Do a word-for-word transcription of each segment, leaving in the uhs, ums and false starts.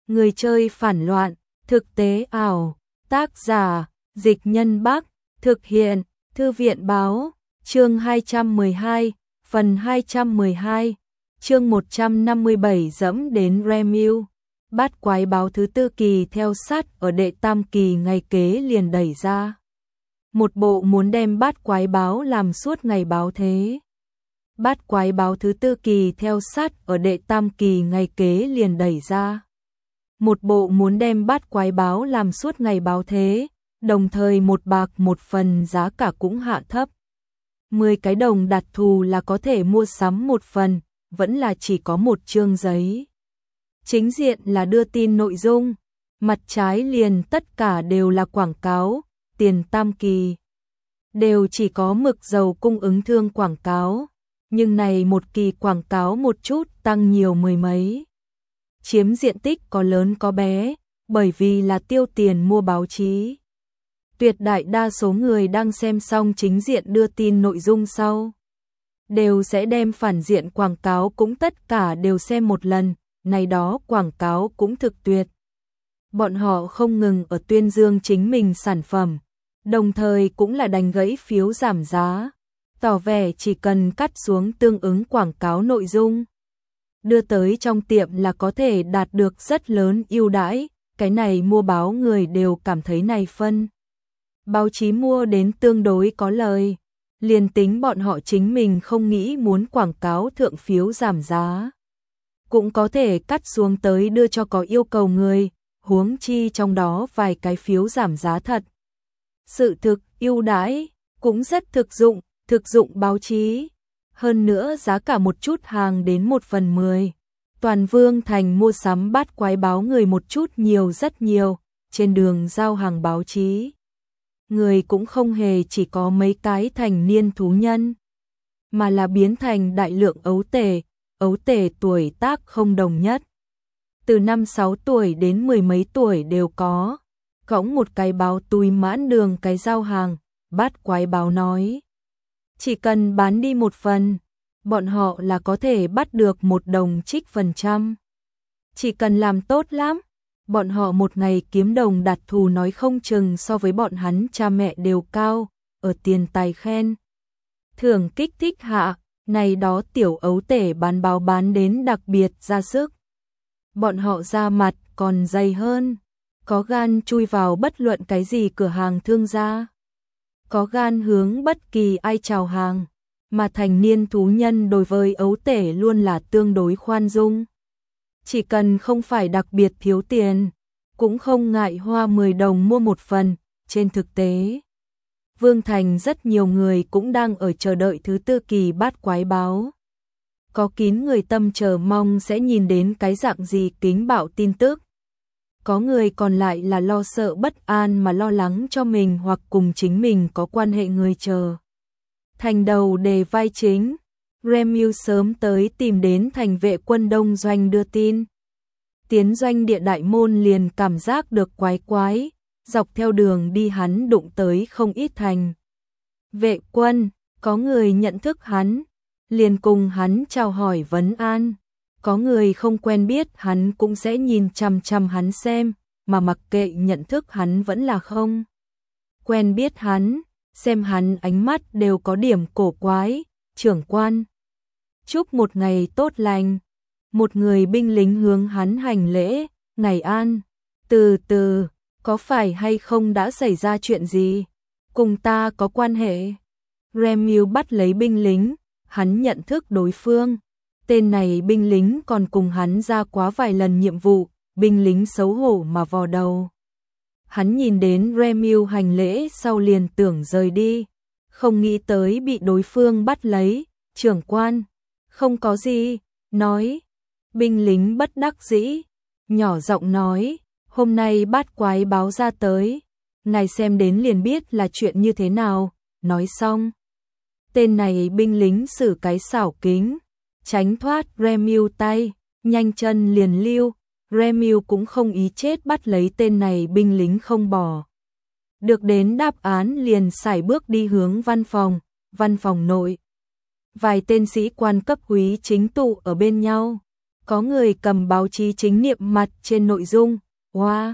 Người chơi phản loạn, thực tế ảo, tác giả, Dịch Nhân Bắc, thực hiện, Thư viện Báo, chương hai trăm mười hai, phần hai trăm mười hai, chương một trăm năm mươi bảy dẫm đến Remue. Bát quái báo thứ tư kỳ theo sát ở đệ tam kỳ ngày kế liền đẩy ra. Một bộ muốn đem bát quái báo làm suốt ngày báo thế. Bát quái báo thứ tư kỳ theo sát ở đệ tam kỳ ngày kế liền đẩy ra. Một bộ muốn đem bát quái báo làm suốt ngày báo thế, đồng thời một bạc một phần giá cả cũng hạ thấp. mười cái đồng đặt thù là có thể mua sắm một phần, vẫn là chỉ có một chương giấy. Chính diện là đưa tin nội dung, mặt trái liền tất cả đều là quảng cáo, tiền tam kỳ. Đều chỉ có mực dầu cung ứng thương quảng cáo, nhưng này một kỳ quảng cáo một chút tăng nhiều mười mấy. Chiếm diện tích có lớn có bé, bởi vì là tiêu tiền mua báo chí. Tuyệt đại đa số người đang xem xong chính diện đưa tin nội dung sau, đều sẽ đem phản diện quảng cáo cũng tất cả đều xem một lần, này đó quảng cáo cũng thực tuyệt. Bọn họ không ngừng ở tuyên dương chính mình sản phẩm, đồng thời cũng là đánh gãy phiếu giảm giá, tỏ vẻ chỉ cần cắt xuống tương ứng quảng cáo nội dung, đưa tới trong tiệm là có thể đạt được rất lớn ưu đãi, cái này mua báo người đều cảm thấy này phân. Báo chí mua đến tương đối có lời, liền tính bọn họ chính mình không nghĩ muốn quảng cáo thượng phiếu giảm giá, cũng có thể cắt xuống tới đưa cho có yêu cầu người, huống chi trong đó vài cái phiếu giảm giá thật. Sự thực, ưu đãi, cũng rất thực dụng, thực dụng báo chí. Hơn nữa giá cả một chút hàng đến một phần mười. Toàn Vương Thành mua sắm bát quái báo người một chút nhiều rất nhiều, trên đường giao hàng báo chí. Người cũng không hề chỉ có mấy cái thành niên thú nhân, mà là biến thành đại lượng ấu tể, ấu tể tuổi tác không đồng nhất. Từ năm sáu tuổi đến mười mấy tuổi đều có, cõng một cái báo túi mãn đường cái giao hàng, bát quái báo nói. Chỉ cần bán đi một phần, bọn họ là có thể bắt được một đồng trích phần trăm. Chỉ cần làm tốt lắm, bọn họ một ngày kiếm đồng đặt thù nói không chừng so với bọn hắn cha mẹ đều cao, ở tiền tài khen. Thưởng kích thích hạ, này đó tiểu ấu tể bán báo bán đến đặc biệt ra sức. Bọn họ ra mặt còn dày hơn, có gan chui vào bất luận cái gì cửa hàng thương gia. Có gan hướng bất kỳ ai chào hàng, mà thành niên thú nhân đối với ấu tể luôn là tương đối khoan dung. Chỉ cần không phải đặc biệt thiếu tiền, cũng không ngại hoa mười đồng mua một phần, trên thực tế. Vương Thành rất nhiều người cũng đang ở chờ đợi thứ tư kỳ bát quái báo. Có kín người tâm chờ mong sẽ nhìn đến cái dạng gì kính bạo tin tức. Có người còn lại là lo sợ bất an mà lo lắng cho mình hoặc cùng chính mình có quan hệ người chờ. Thành đầu đề vai chính, Remue sớm tới tìm đến thành vệ quân đông doanh đưa tin. Tiến doanh địa đại môn liền cảm giác được quái quái, dọc theo đường đi hắn đụng tới không ít thành vệ quân, có người nhận thức hắn, liền cùng hắn chào hỏi vấn an. Có người không quen biết hắn cũng sẽ nhìn chằm chằm hắn xem, mà mặc kệ nhận thức hắn vẫn là không quen biết hắn, xem hắn ánh mắt đều có điểm cổ quái. Trưởng quan, chúc một ngày tốt lành. Một người binh lính hướng hắn hành lễ, ngày an. Từ từ, có phải hay không đã xảy ra chuyện gì? Cùng ta có quan hệ? Remue bắt lấy binh lính, hắn nhận thức đối phương. Tên này binh lính còn cùng hắn ra quá vài lần nhiệm vụ, binh lính xấu hổ mà vò đầu. Hắn nhìn đến Remue hành lễ sau liền tưởng rời đi, không nghĩ tới bị đối phương bắt lấy. Trưởng quan, không có gì, nói. Binh lính bất đắc dĩ, nhỏ giọng nói, hôm nay bát quái báo ra tới, ngài xem đến liền biết là chuyện như thế nào. Nói xong, tên này binh lính sử cái xảo kính, tránh thoát Remue tay, nhanh chân liền lưu. Remue cũng không ý chết bắt lấy tên này binh lính không bỏ. Được đến đáp án liền sải bước đi hướng văn phòng, văn phòng nội. Vài tên sĩ quan cấp úy chính tụ ở bên nhau, Có người cầm báo chí chính niệm mặt trên nội dung, wow,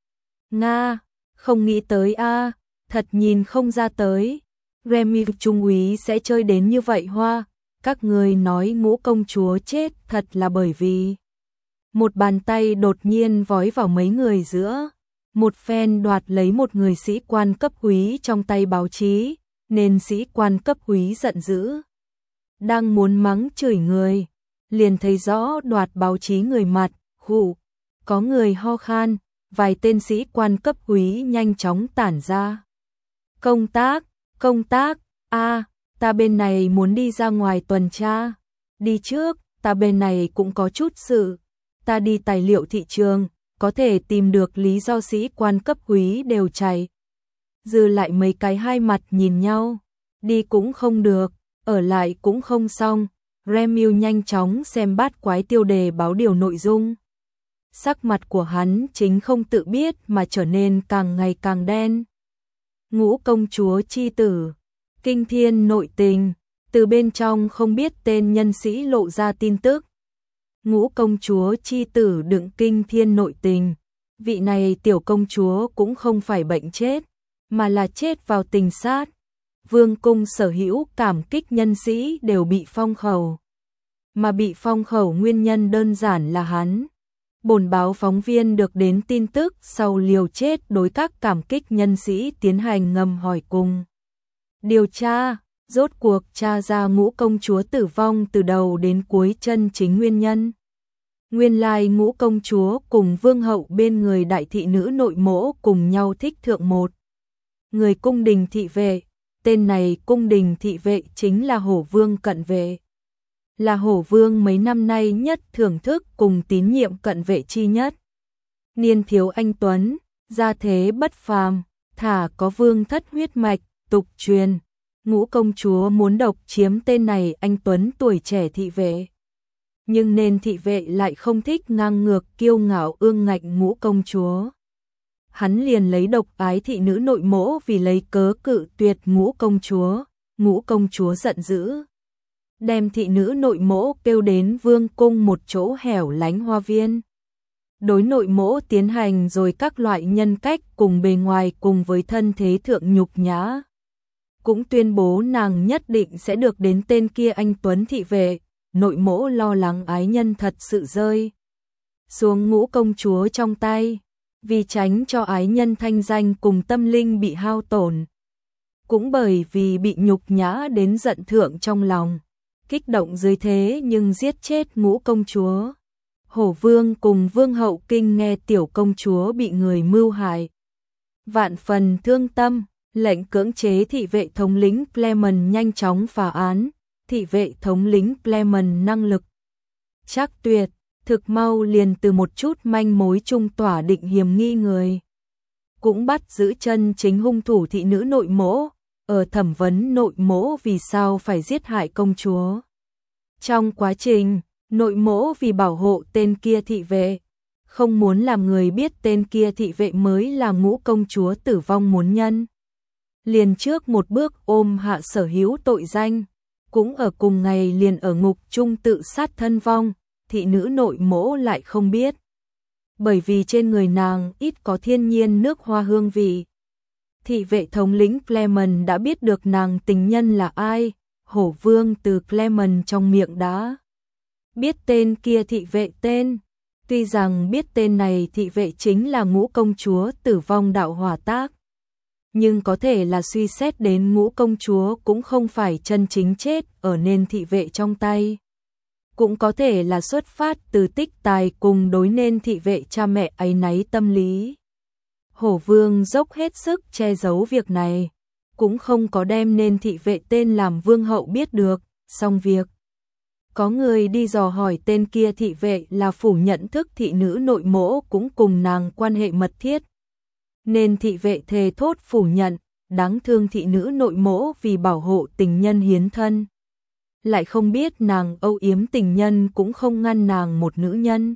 Nga, không nghĩ tới a, thật nhìn không ra tới. Remy trung úy sẽ chơi đến như vậy hoa, các người nói Ngũ công chúa chết thật là bởi vì một bàn tay đột nhiên vói vào mấy người giữa, một phen đoạt lấy một người sĩ quan cấp úy trong tay báo chí, nên sĩ quan cấp úy giận dữ. Đang muốn mắng chửi người, liền thấy rõ đoạt báo chí người mặt, hụ, có người ho khan, vài tên sĩ quan cấp úy nhanh chóng tản ra. Công tác, công tác, a, ta bên này muốn đi ra ngoài tuần tra, đi trước, ta bên này cũng có chút sự, ta đi tài liệu thị trường, có thể tìm được lý do sĩ quan cấp úy đều chạy. Dư lại mấy cái hai mặt nhìn nhau, đi cũng không được, ở lại cũng không xong. Remy nhanh chóng xem bát quái tiêu đề báo điều nội dung. Sắc mặt của hắn chính không tự biết mà trở nên càng ngày càng đen. Ngũ công chúa chi tử, kinh thiên nội tình, từ bên trong không biết tên nhân sĩ lộ ra tin tức. Ngũ công chúa chi tử đựng kinh thiên nội tình, vị này tiểu công chúa cũng không phải bệnh chết, mà là chết vào tình sát. Vương cung sở hữu cảm kích nhân sĩ đều bị phong khẩu, mà bị phong khẩu nguyên nhân đơn giản là hắn. Bổn báo phóng viên được đến tin tức sau liều chết đối các cảm kích nhân sĩ tiến hành ngầm hỏi cùng. Điều tra, rốt cuộc tra ra Ngũ công chúa tử vong từ đầu đến cuối chân chính nguyên nhân. Nguyên lai Ngũ công chúa cùng vương hậu bên người đại thị nữ nội mỗ cùng nhau thích thượng một người cung đình thị vệ, tên này cung đình thị vệ chính là Hổ Vương cận vệ. Là Hổ Vương mấy năm nay nhất thưởng thức cùng tín nhiệm cận vệ chi nhất. Niên thiếu anh tuấn, gia thế bất phàm, thả có vương thất huyết mạch, tục truyền. Ngũ công chúa muốn độc chiếm tên này anh tuấn tuổi trẻ thị vệ. Nhưng nên thị vệ lại không thích ngang ngược kiêu ngạo ương ngạnh Ngũ công chúa. Hắn liền lấy độc ái thị nữ nội mỗ vì lấy cớ cự tuyệt Ngũ công chúa. Ngũ công chúa giận dữ, đem thị nữ nội mỗ kêu đến vương cung một chỗ hẻo lánh hoa viên. Đối nội mỗ tiến hành rồi các loại nhân cách cùng bề ngoài cùng với thân thế thượng nhục nhã. Cũng tuyên bố nàng nhất định sẽ được đến tên kia anh tuấn thị vệ. Nội mỗ lo lắng ái nhân thật sự rơi xuống Ngũ công chúa trong tay, vì tránh cho ái nhân thanh danh cùng tâm linh bị hao tổn. Cũng bởi vì bị nhục nhã đến giận thượng trong lòng, kích động dưới thế nhưng giết chết Ngũ công chúa. Hổ Vương cùng vương hậu kinh nghe tiểu công chúa bị người mưu hại, vạn phần thương tâm, lệnh cưỡng chế thị vệ thống lĩnh Clement nhanh chóng phá án. Thị vệ thống lĩnh Clement năng lực chắc tuyệt, thực mau liền từ một chút manh mối trung tỏa định hiểm nghi người. Cũng bắt giữ chân chính hung thủ thị nữ nội mỗ, ở thẩm vấn nội mỗ vì sao phải giết hại công chúa. Trong quá trình, nội mỗ vì bảo hộ tên kia thị vệ, không muốn làm người biết tên kia thị vệ mới là Ngũ công chúa tử vong muốn nhân. Liền trước một bước ôm hạ sở hữu tội danh. Cũng ở cùng ngày liền ở ngục trung tự sát thân vong, thị nữ nội mỗ lại không biết. Bởi vì trên người nàng ít có thiên nhiên nước hoa hương vị. Thị vệ thống lĩnh Clement đã biết được nàng tình nhân là ai, Hổ Vương từ Clement trong miệng đã biết tên kia thị vệ tên. Tuy rằng biết tên này thị vệ chính là Ngũ công chúa tử vong đạo hỏa tác, nhưng có thể là suy xét đến Ngũ công chúa cũng không phải chân chính chết ở nên thị vệ trong tay. Cũng có thể là xuất phát từ tích tài cùng đối nên thị vệ cha mẹ áy náy tâm lý. Hổ Vương dốc hết sức che giấu việc này, cũng không có đem nên thị vệ tên làm vương hậu biết được, xong việc. Có người đi dò hỏi tên kia thị vệ là phủ nhận thức thị nữ nội mỗ cũng cùng nàng quan hệ mật thiết. Nên thị vệ thề thốt phủ nhận, đáng thương thị nữ nội mỗ vì bảo hộ tình nhân hiến thân. Lại không biết nàng âu yếm tình nhân cũng không ngăn nàng một nữ nhân.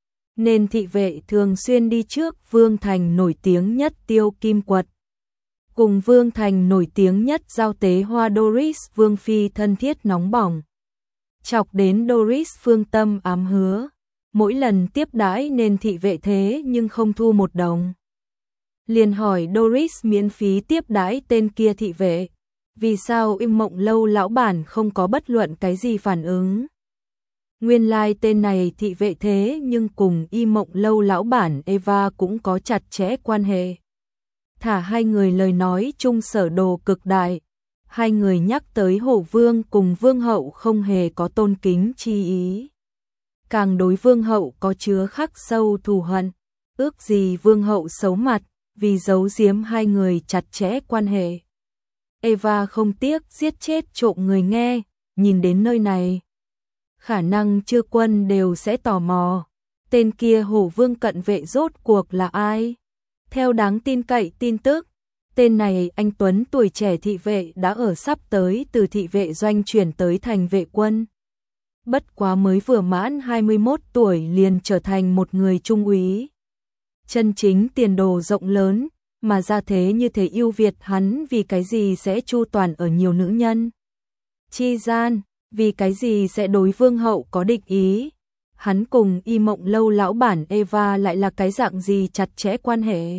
Nên thị vệ thường xuyên đi trước Vương Thành nổi tiếng nhất Tiêu Kim Quật. Cùng Vương Thành nổi tiếng nhất giao tế hoa Doris Vương Phi thân thiết nóng bỏng. Chọc đến Doris phương tâm ám hứa, mỗi lần tiếp đãi nên thị vệ thế nhưng không thu một đồng. Liền hỏi Doris miễn phí tiếp đãi tên kia thị vệ, vì sao Im Mộng Lâu lão bản không có bất luận cái gì phản ứng. Nguyên lai like tên này thị vệ thế nhưng cùng Im Mộng Lâu lão bản Eva cũng có chặt chẽ quan hệ. Thả hai người lời nói chung sở đồ cực đại, hai người nhắc tới Hổ Vương cùng Vương hậu không hề có tôn kính chi ý. Càng đối Vương hậu có chứa khắc sâu thù hận, ước gì Vương hậu xấu mặt, vì giấu giếm hai người chặt chẽ quan hệ. Eva không tiếc giết chết trộm người nghe, nhìn đến nơi này. Khả năng chư quân đều sẽ tò mò, tên kia Hổ Vương cận vệ rốt cuộc là ai? Theo đáng tin cậy tin tức, tên này anh Tuấn tuổi trẻ thị vệ đã ở sắp tới từ thị vệ doanh chuyển tới thành vệ quân. Bất quá mới vừa mãn hai mươi mốt tuổi liền trở thành một người trung úy. Chân chính tiền đồ rộng lớn, mà ra thế như thế ưu việt hắn vì cái gì sẽ chu toàn ở nhiều nữ nhân. Chi gian, vì cái gì sẽ đối Vương hậu có địch ý. Hắn cùng Im Mộng Lâu lão bản Eva lại là cái dạng gì chặt chẽ quan hệ.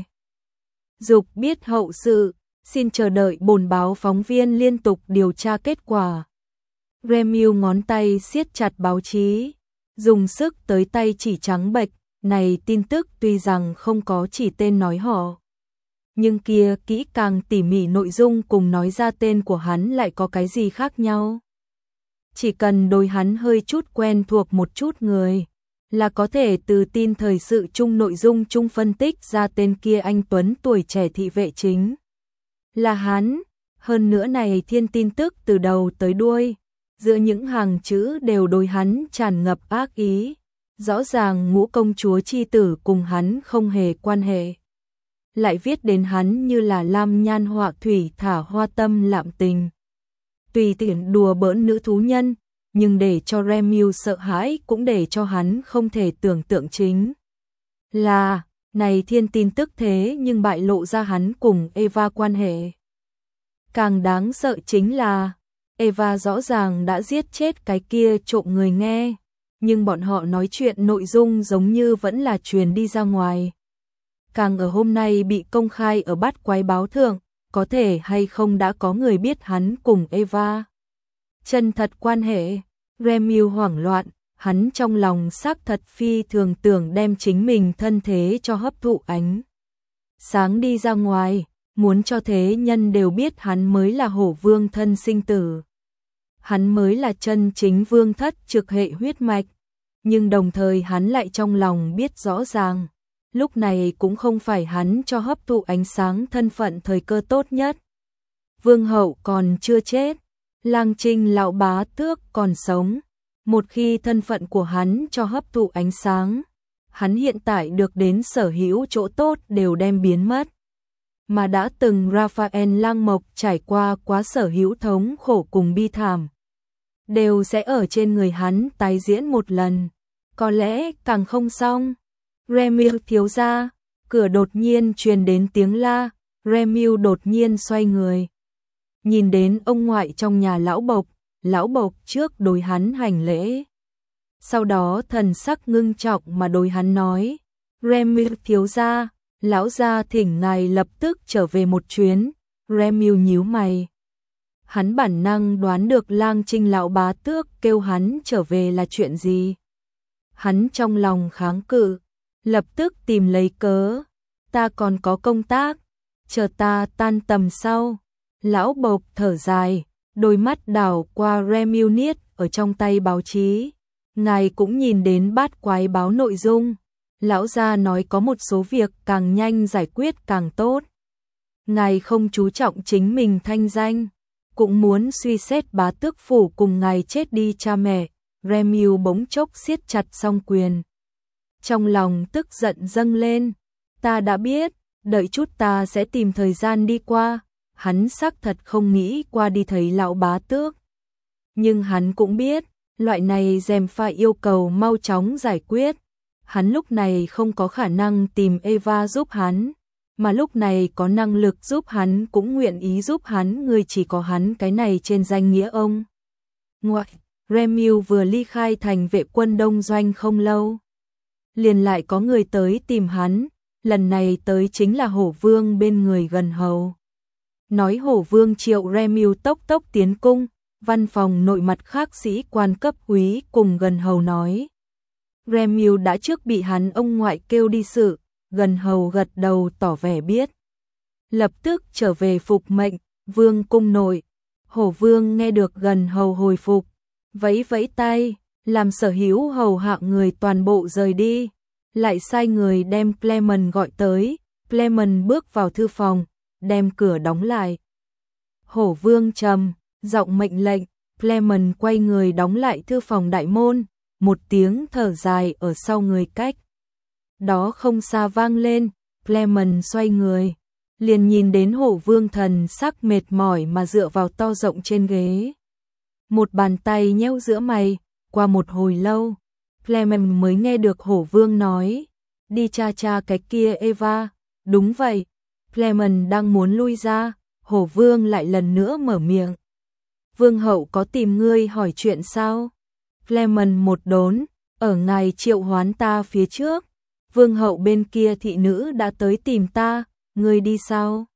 Dục biết hậu sự, xin chờ đợi bổn báo phóng viên liên tục điều tra kết quả. Remiu ngón tay siết chặt báo chí, dùng sức tới tay chỉ trắng bệch, này tin tức tuy rằng không có chỉ tên nói họ. Nhưng kia kỹ càng tỉ mỉ nội dung cùng nói ra tên của hắn lại có cái gì khác nhau. Chỉ cần đối hắn hơi chút quen thuộc một chút người, là có thể từ tin thời sự chung nội dung chung phân tích ra tên kia anh Tuấn tuổi trẻ thị vệ chính. Là hắn, hơn nữa này thiên tin tức từ đầu tới đuôi, giữa những hàng chữ đều đối hắn tràn ngập ác ý, rõ ràng ngũ công chúa chi tử cùng hắn không hề quan hệ. Lại viết đến hắn như là lam nhan họa thủy thả hoa tâm lạm tình. Tùy tiện đùa bỡn nữ thú nhân, nhưng để cho Remiu sợ hãi cũng để cho hắn không thể tưởng tượng chính. Là, này thiên tin tức thế nhưng bại lộ ra hắn cùng Eva quan hệ. Càng đáng sợ chính là, Eva rõ ràng đã giết chết cái kia trộm người nghe, nhưng bọn họ nói chuyện nội dung giống như vẫn là truyền đi ra ngoài. Càng ở hôm nay bị công khai ở Bát Quái báo thượng, có thể hay không đã có người biết hắn cùng Eva. Chân thật quan hệ, Remiu hoảng loạn, hắn trong lòng xác thật phi thường tưởng đem chính mình thân thế cho hấp thụ ánh sáng đi ra ngoài, muốn cho thế nhân đều biết hắn mới là Hổ Vương thân sinh tử. Hắn mới là chân chính vương thất trực hệ huyết mạch, nhưng đồng thời hắn lại trong lòng biết rõ ràng, lúc này cũng không phải hắn cho hấp thụ ánh sáng thân phận thời cơ tốt nhất. Vương hậu còn chưa chết, Lang Trinh lão bá tước còn sống, một khi thân phận của hắn cho hấp thụ ánh sáng, hắn hiện tại được đến sở hữu chỗ tốt đều đem biến mất. Mà đã từng Raphael Lang Mộc trải qua quá sở hữu thống khổ cùng bi thảm, đều sẽ ở trên người hắn tái diễn một lần, có lẽ càng không xong. Remiu thiếu gia, cửa đột nhiên truyền đến tiếng la, Remiu đột nhiên xoay người. Nhìn đến ông ngoại trong nhà lão bộc, lão bộc trước đối hắn hành lễ. Sau đó thần sắc ngưng trọng mà đối hắn nói, Remiu thiếu gia, lão gia thỉnh ngài lập tức trở về một chuyến. Remiu nhíu mày. Hắn bản năng đoán được Lang Trinh lão bá tước kêu hắn trở về là chuyện gì. Hắn trong lòng kháng cự, lập tức tìm lấy cớ, ta còn có công tác, chờ ta tan tầm sau. Lão bộc thở dài, đôi mắt đảo qua Remiu niết ở trong tay báo chí. Ngài cũng nhìn đến Bát Quái báo nội dung. Lão gia nói có một số việc càng nhanh giải quyết càng tốt. Ngài không chú trọng chính mình thanh danh, cũng muốn suy xét bá tước phủ cùng ngài chết đi cha mẹ. Remiu bỗng chốc siết chặt song quyền. Trong lòng tức giận dâng lên. Ta đã biết, đợi chút ta sẽ tìm thời gian đi qua. Hắn xác thật không nghĩ qua đi thấy lão bá tước. Nhưng hắn cũng biết, loại này dèm pha yêu cầu mau chóng giải quyết. Hắn lúc này không có khả năng tìm Eva giúp hắn, mà lúc này có năng lực giúp hắn cũng nguyện ý giúp hắn, người chỉ có hắn cái này trên danh nghĩa ông. Ngoại, Remiu vừa ly khai thành vệ quân đông doanh không lâu. liền lại có người tới tìm hắn, lần này tới chính là Hổ Vương bên người Gần Hầu. Nói Hổ Vương triệu Remưu tốc tốc tiến cung, văn phòng nội mặt khác sĩ quan cấp úy cùng Gần Hầu nói. Remưu đã trước bị hắn ông ngoại kêu đi sự, Gần Hầu gật đầu tỏ vẻ biết. Lập tức trở về phục mệnh, Vương cung nội. Hổ Vương nghe được Gần Hầu hồi phục, vẫy vẫy tay, làm sở hữu hầu hạ người toàn bộ rời đi, lại sai người đem Clement gọi tới, Clement bước vào thư phòng, đem cửa đóng lại. Hổ Vương trầm giọng mệnh lệnh, Clement quay người đóng lại thư phòng đại môn, một tiếng thở dài ở sau người cách. Đó không xa vang lên, Clement xoay người, liền nhìn đến Hổ Vương thần sắc mệt mỏi mà dựa vào to rộng trên ghế. Một bàn tay nheo giữa mày, qua một hồi lâu, Clement mới nghe được Hổ Vương nói, đi cha cha cái kia Eva, đúng vậy. Clement đang muốn lui ra, Hổ Vương lại lần nữa mở miệng. Vương hậu có tìm ngươi hỏi chuyện sao? Clement một đốn, ở ngài triệu hoán ta phía trước, Vương hậu bên kia thị nữ đã tới tìm ta, ngươi đi sao?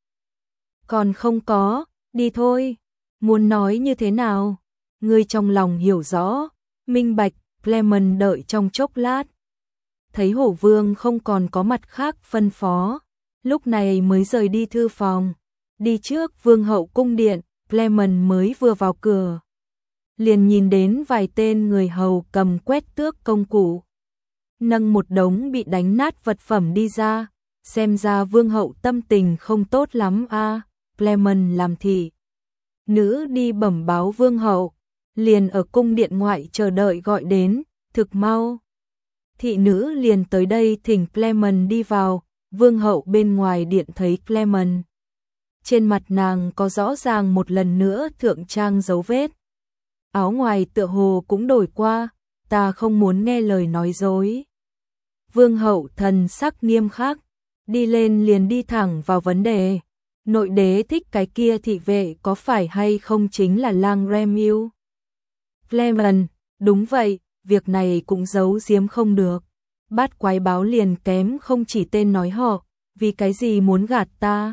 Còn không có, đi thôi. Muốn nói như thế nào? Ngươi trong lòng hiểu rõ, minh bạch. Clement đợi trong chốc lát, thấy Hổ Vương không còn có mặt khác phân phó, lúc này mới rời đi thư phòng, đi trước Vương hậu cung điện. Clement mới vừa vào cửa, liền nhìn đến vài tên người hầu cầm quét tước công cụ, nâng một đống bị đánh nát vật phẩm đi ra, xem ra Vương hậu tâm tình không tốt lắm a. À, Clement làm thị nữ đi bẩm báo Vương hậu, liền ở cung điện ngoại chờ đợi gọi đến, thực mau. Thị nữ liền tới đây thỉnh Clement đi vào, Vương hậu bên ngoài điện thấy Clement. Trên mặt nàng có rõ ràng một lần nữa thượng trang dấu vết. Áo ngoài tựa hồ cũng đổi qua, ta không muốn nghe lời nói dối. Vương hậu thần sắc nghiêm khắc, đi lên liền đi thẳng vào vấn đề. Nội đế thích cái kia thị vệ có phải hay không chính là lang Remưu? Clement, đúng vậy, việc này cũng giấu giếm không được. Bát quái báo liền kém không chỉ tên nói họ, vì cái gì muốn gạt ta?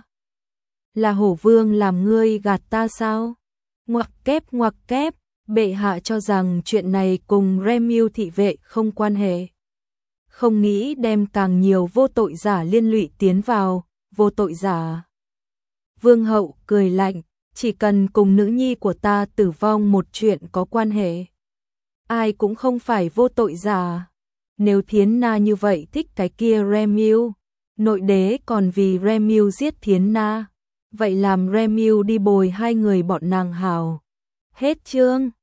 Là Hổ Vương làm ngươi gạt ta sao? Ngoặc kép ngoặc kép, bệ hạ cho rằng chuyện này cùng Remưu thị vệ không quan hệ. Không nghĩ đem càng nhiều vô tội giả liên lụy tiến vào, vô tội giả. Vương hậu cười lạnh, chỉ cần cùng nữ nhi của ta tử vong một chuyện có quan hệ. Ai cũng không phải vô tội giả. Nếu Thiến Na như vậy thích cái kia Remưu, nội đế còn vì Remưu giết Thiến Na, vậy làm Remưu đi bồi hai người bọn nàng hào. Hết chương.